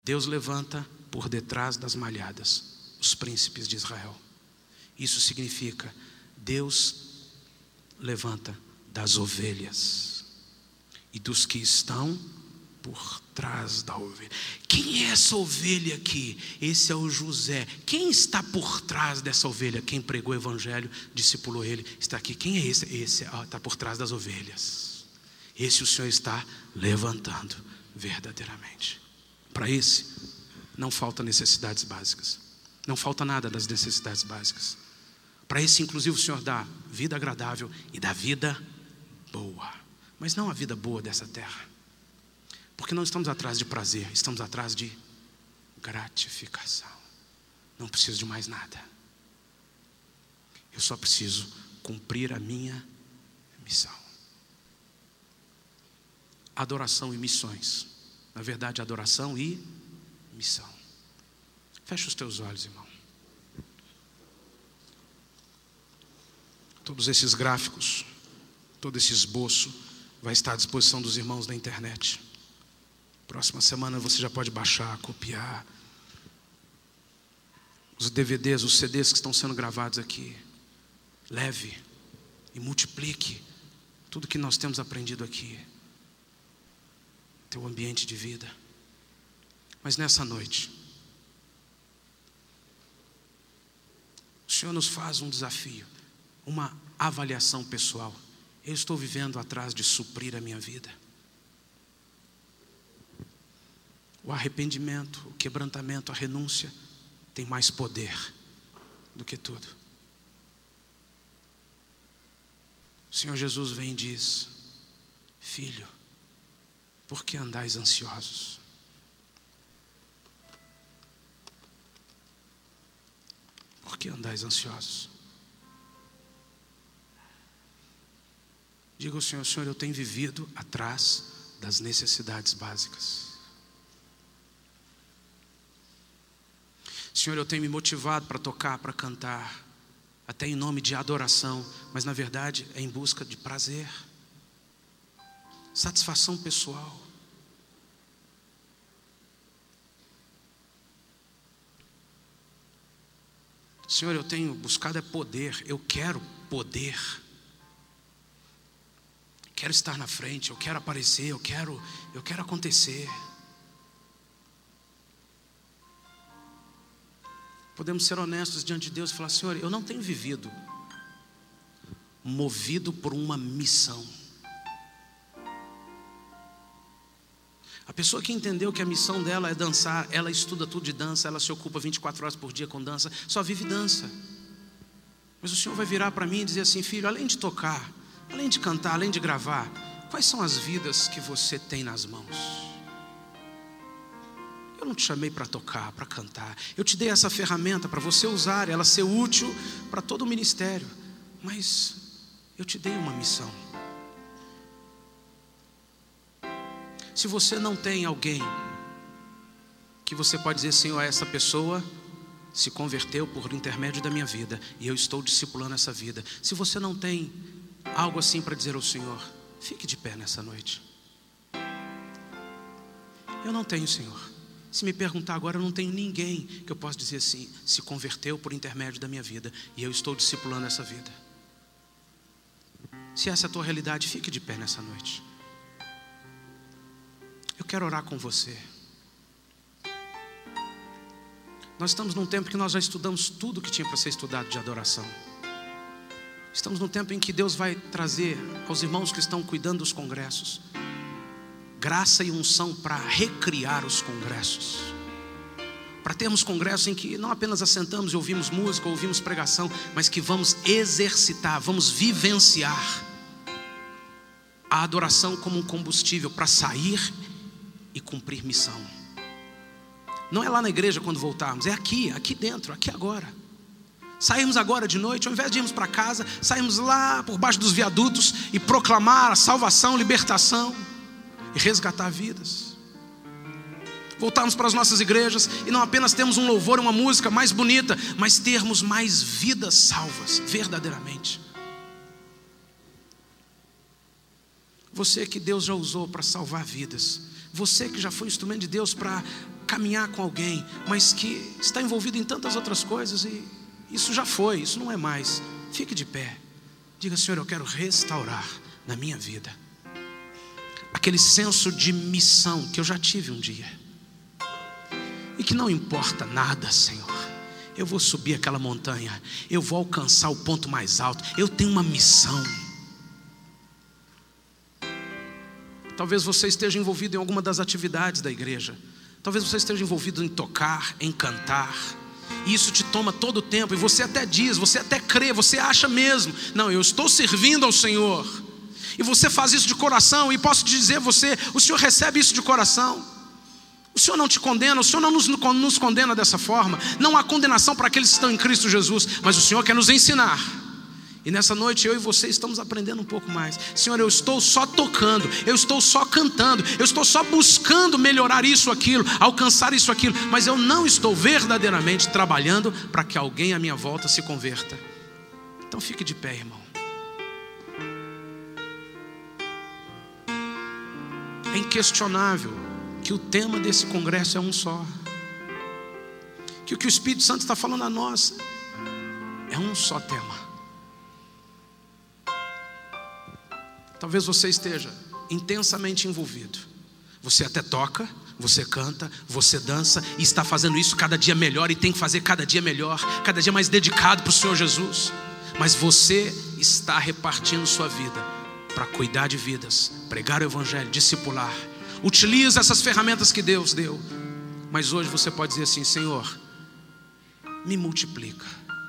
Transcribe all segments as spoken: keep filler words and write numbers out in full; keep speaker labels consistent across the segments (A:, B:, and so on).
A: Deus levanta por detrás das malhadas os príncipes de Israel. Isso significa, Deus levanta das ovelhas e dos que estão por trás da ovelha. Quem é essa ovelha aqui? Esse é o José. Quem está por trás dessa ovelha? Quem pregou o evangelho, discipulou ele, está aqui. Quem é esse? Esse ó, está por trás das ovelhas. Esse o Senhor está levantando verdadeiramente. Para esse não falta necessidades básicas. Não falta nada das necessidades básicas. Para esse inclusive o Senhor dá vida agradável e dá vida boa. Mas não a vida boa dessa terra. Porque não estamos atrás de prazer, estamos atrás de gratificação. Não preciso de mais nada. Eu só preciso cumprir a minha missão. Adoração e missões. Na verdade, adoração e missão. Fecha os teus olhos, irmão. Todos esses gráficos, todo esse esboço vai estar à disposição dos irmãos na internet. Próxima semana você já pode baixar, copiar. Os D V Ds, os C Ds que estão sendo gravados aqui. Leve e multiplique tudo que nós temos aprendido aqui. Teu ambiente de vida. Mas nessa noite, o Senhor nos faz um desafio, uma avaliação pessoal. Eu estou vivendo atrás de suprir a minha vida. O arrependimento, o quebrantamento, a renúncia tem mais poder do que tudo. O Senhor Jesus vem e diz: filho, por que andais ansiosos? Por que andais ansiosos? Diga ao Senhor: Senhor, eu tenho vivido atrás das necessidades básicas. Senhor, eu tenho me motivado para tocar, para cantar, até em nome de adoração, mas na verdade é em busca de prazer, satisfação pessoal. Senhor, eu tenho buscado é poder, eu quero poder. Quero estar na frente, eu quero aparecer, eu quero, eu quero acontecer. Podemos ser honestos diante de Deus e falar: Senhor, eu não tenho vivido movido por uma missão. A pessoa que entendeu que a missão dela é dançar, ela estuda tudo de dança, ela se ocupa vinte e quatro horas por dia com dança, só vive dança. Mas o Senhor vai virar para mim e dizer assim: filho, além de tocar, além de cantar, além de gravar, quais são as vidas que você tem nas mãos? Eu não te chamei para tocar, para cantar. Eu te dei essa ferramenta para você usar, ela ser útil para todo o ministério. Mas eu te dei uma missão. Se você não tem alguém que você pode dizer: Senhor, essa pessoa se converteu por intermédio da minha vida e eu estou discipulando essa vida. Se você não tem algo assim para dizer ao Senhor, fique de pé nessa noite. Eu não tenho, Senhor. Se me perguntar agora, eu não tenho ninguém que eu possa dizer assim: se converteu por intermédio da minha vida e eu estou discipulando essa vida. Se essa é a tua realidade, fique de pé nessa noite. Eu quero orar com você. Nós estamos num tempo que nós já estudamos tudo que tinha para ser estudado de adoração. Estamos num tempo em que Deus vai trazer aos irmãos que estão cuidando dos congressos graça e unção para recriar os congressos. Para termos congressos em que não apenas assentamos e ouvimos música, ouvimos pregação, mas que vamos exercitar, vamos vivenciar a adoração como um combustível para sair e cumprir missão. Não é lá na igreja quando voltarmos, é aqui, aqui dentro, aqui agora. Sairmos agora de noite, ao invés de irmos para casa, sairmos lá por baixo dos viadutos e proclamar a salvação, libertação e resgatar vidas. Voltarmos para as nossas igrejas e não apenas termos um louvor e uma música mais bonita, mas termos mais vidas salvas, verdadeiramente. Você que Deus já usou para salvar vidas, você que já foi instrumento de Deus para caminhar com alguém, mas que está envolvido em tantas outras coisas e isso já foi, isso não é mais. Fique de pé. Diga: Senhor, eu quero restaurar na minha vida aquele senso de missão que eu já tive um dia. E que não importa nada, Senhor, eu vou subir aquela montanha, eu vou alcançar o ponto mais alto, eu tenho uma missão. Talvez você esteja envolvido em alguma das atividades da igreja. Talvez você esteja envolvido em tocar, em cantar, e isso te toma todo o tempo, e você até diz, você até crê, você acha mesmo: não, eu estou servindo ao Senhor. E você faz isso de coração, e posso te dizer, você, o Senhor recebe isso de coração. O Senhor não te condena, o Senhor não nos, nos condena dessa forma. Não há condenação para aqueles que estão em Cristo Jesus, mas o Senhor quer nos ensinar. E nessa noite eu e você estamos aprendendo um pouco mais. Senhor, eu estou só tocando, eu estou só cantando, eu estou só buscando melhorar isso, aquilo, alcançar isso, aquilo, mas eu não estou verdadeiramente trabalhando para que alguém à minha volta se converta. Então fique de pé, irmão. É inquestionável que o tema desse congresso é um só, que o que o Espírito Santo está falando a nós é um só tema. Talvez você esteja intensamente envolvido. Você até toca, você canta, você dança, e está fazendo isso cada dia melhor, e tem que fazer cada dia melhor, cada dia mais dedicado para o Senhor Jesus. Mas você está repartindo sua vida para cuidar de vidas, pregar o Evangelho, discipular. Utiliza essas ferramentas que Deus deu. Mas hoje você pode dizer assim: Senhor, me multiplica.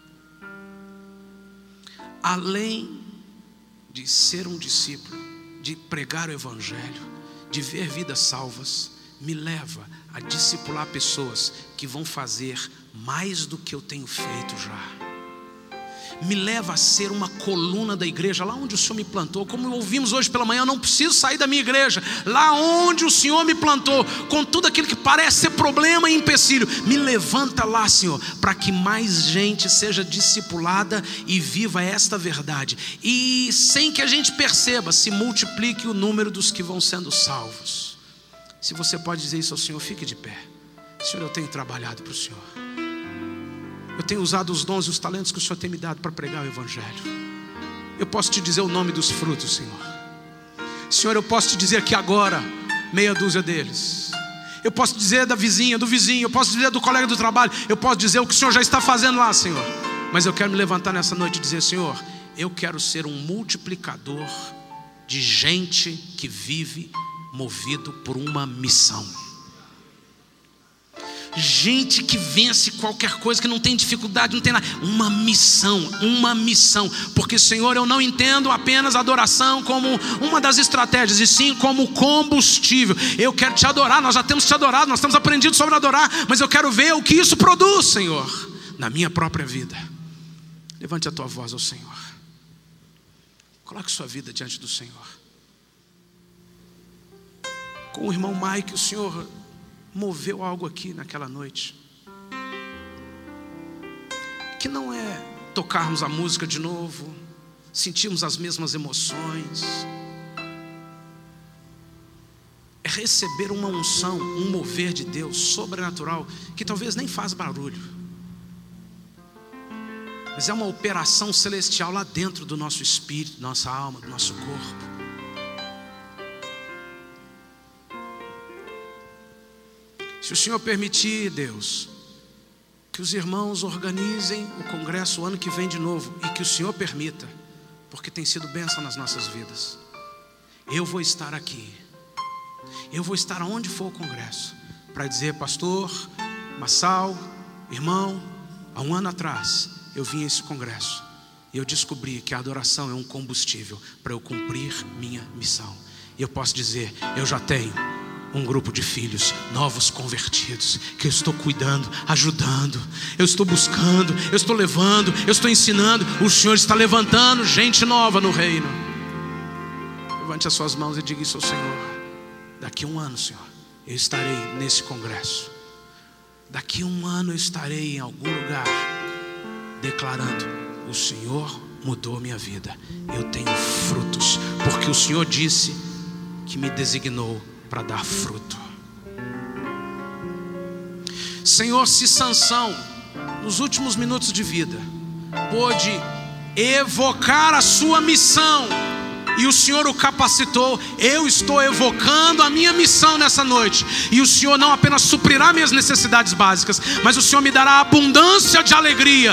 A: Além de ser um discípulo, de pregar o Evangelho, de ver vidas salvas, me leva a discipular pessoas que vão fazer mais do que eu tenho feito já. Me leva a ser uma coluna da igreja, lá onde o Senhor me plantou. Como ouvimos hoje pela manhã, eu não preciso sair da minha igreja. Lá onde o Senhor me plantou, com tudo aquilo que parece ser problema e empecilho, me levanta lá, Senhor, para que mais gente seja discipulada e viva esta verdade. E sem que a gente perceba, se multiplique o número dos que vão sendo salvos. Se você pode dizer isso ao Senhor, fique de pé. Senhor, eu tenho trabalhado para o Senhor. Eu tenho usado os dons e os talentos que o Senhor tem me dado para pregar o Evangelho. Eu posso te dizer o nome dos frutos, Senhor. Senhor, eu posso te dizer aqui agora meia dúzia deles. Eu posso dizer da vizinha, do vizinho, eu posso dizer do colega do trabalho, eu posso dizer o que o Senhor já está fazendo lá, Senhor. Mas eu quero me levantar nessa noite e dizer: Senhor, eu quero ser um multiplicador de gente que vive movido por uma missão. Gente que vence qualquer coisa, que não tem dificuldade, não tem nada. Uma missão, uma missão. Porque, Senhor, eu não entendo apenas a adoração como uma das estratégias, e sim como combustível. Eu quero te adorar, nós já temos te adorado, nós temos aprendido sobre adorar, mas eu quero ver o que isso produz, Senhor, na minha própria vida. Levante a tua voz ao Senhor. Coloque sua vida diante do Senhor. Com o irmão Mike, o Senhor moveu algo aqui naquela noite, que não é tocarmos a música de novo, sentirmos as mesmas emoções, é receber uma unção, um mover de Deus sobrenatural, que talvez nem faz barulho, mas é uma operação celestial lá dentro do nosso espírito, nossa alma, do nosso corpo. Se o Senhor permitir, Deus, que os irmãos organizem o congresso o ano que vem de novo, e que o Senhor permita, porque tem sido bênção nas nossas vidas, eu vou estar aqui, eu vou estar onde for o congresso, para dizer: pastor Massal, irmão, há um ano atrás eu vim a esse congresso e eu descobri que a adoração é um combustível para eu cumprir minha missão. E eu posso dizer: eu já tenho um grupo de filhos novos convertidos, que eu estou cuidando, ajudando, eu estou buscando, eu estou levando, eu estou ensinando. O Senhor está levantando gente nova no reino. Levante as suas mãos e diga isso ao Senhor: daqui a um ano, Senhor, eu estarei nesse congresso. Daqui a um ano eu estarei em algum lugar declarando: o Senhor mudou minha vida, eu tenho frutos, porque o Senhor disse que me designou para dar fruto. Senhor, se Sansão, nos últimos minutos de vida, pôde evocar a sua missão, e o Senhor o capacitou, eu estou evocando a minha missão nessa noite. E o Senhor não apenas suprirá minhas necessidades básicas, mas o Senhor me dará abundância de alegria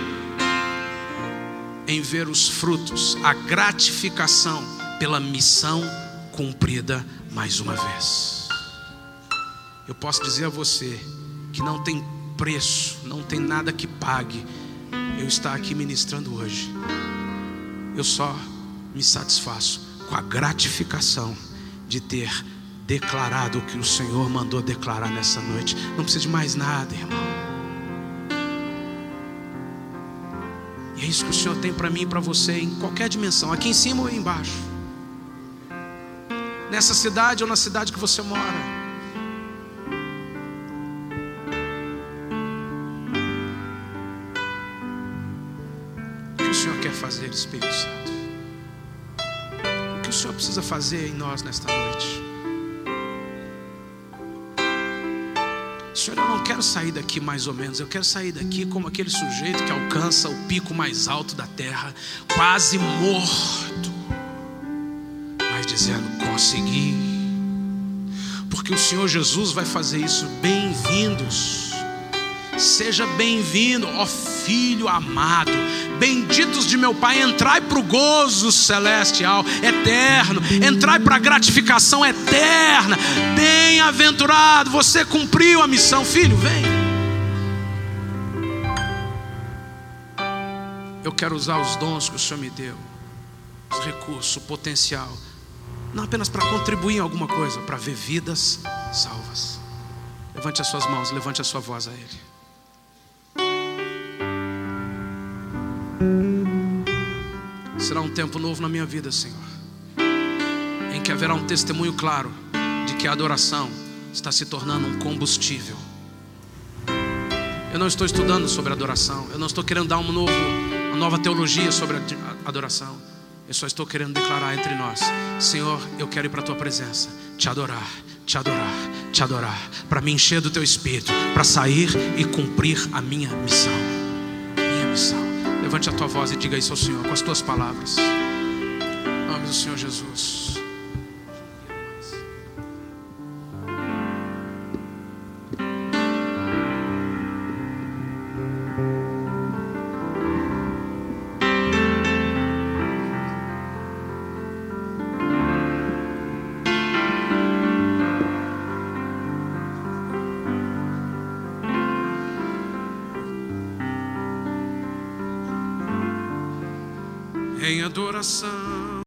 A: em ver os frutos, a gratificação pela missão cumprida mais uma vez. Eu posso dizer a você que não tem preço, não tem nada que pague eu estar aqui ministrando hoje. Eu só me satisfaço com a gratificação de ter declarado o que o Senhor mandou declarar nessa noite. Não precisa de mais nada, irmão. E é isso que o Senhor tem para mim e para você, em qualquer dimensão, aqui em cima ou aí embaixo, nessa cidade ou na cidade que você mora. O que o Senhor quer fazer, Espírito Santo? O que o Senhor precisa fazer em nós nesta noite? Senhor, eu não quero sair daqui mais ou menos. Eu quero sair daqui como aquele sujeito que alcança o pico mais alto da terra, quase morto, mas dizendo: consegui. Porque o Senhor Jesus vai fazer isso. Bem-vindos, seja bem-vindo, ó Filho amado, benditos de meu Pai, entrai para o gozo celestial, eterno, entrai para a gratificação eterna. Bem-aventurado, você cumpriu a missão. Filho, vem. Eu quero usar os dons que o Senhor me deu, os recursos, o potencial, não apenas para contribuir em alguma coisa, para ver vidas salvas. Levante as suas mãos, levante a sua voz a Ele. Será um tempo novo na minha vida, Senhor, em que haverá um testemunho claro de que a adoração está se tornando um combustível. Eu não estou estudando sobre adoração, eu não estou querendo dar um novo, uma nova teologia sobre a adoração. Eu só estou querendo declarar entre nós: Senhor, eu quero ir para a Tua presença, te adorar, te adorar, te adorar, para me encher do Teu Espírito, para sair e cumprir a minha missão. Minha missão. Levante a tua voz e diga isso ao Senhor com as tuas palavras. Em nome do Senhor Jesus. Em adoração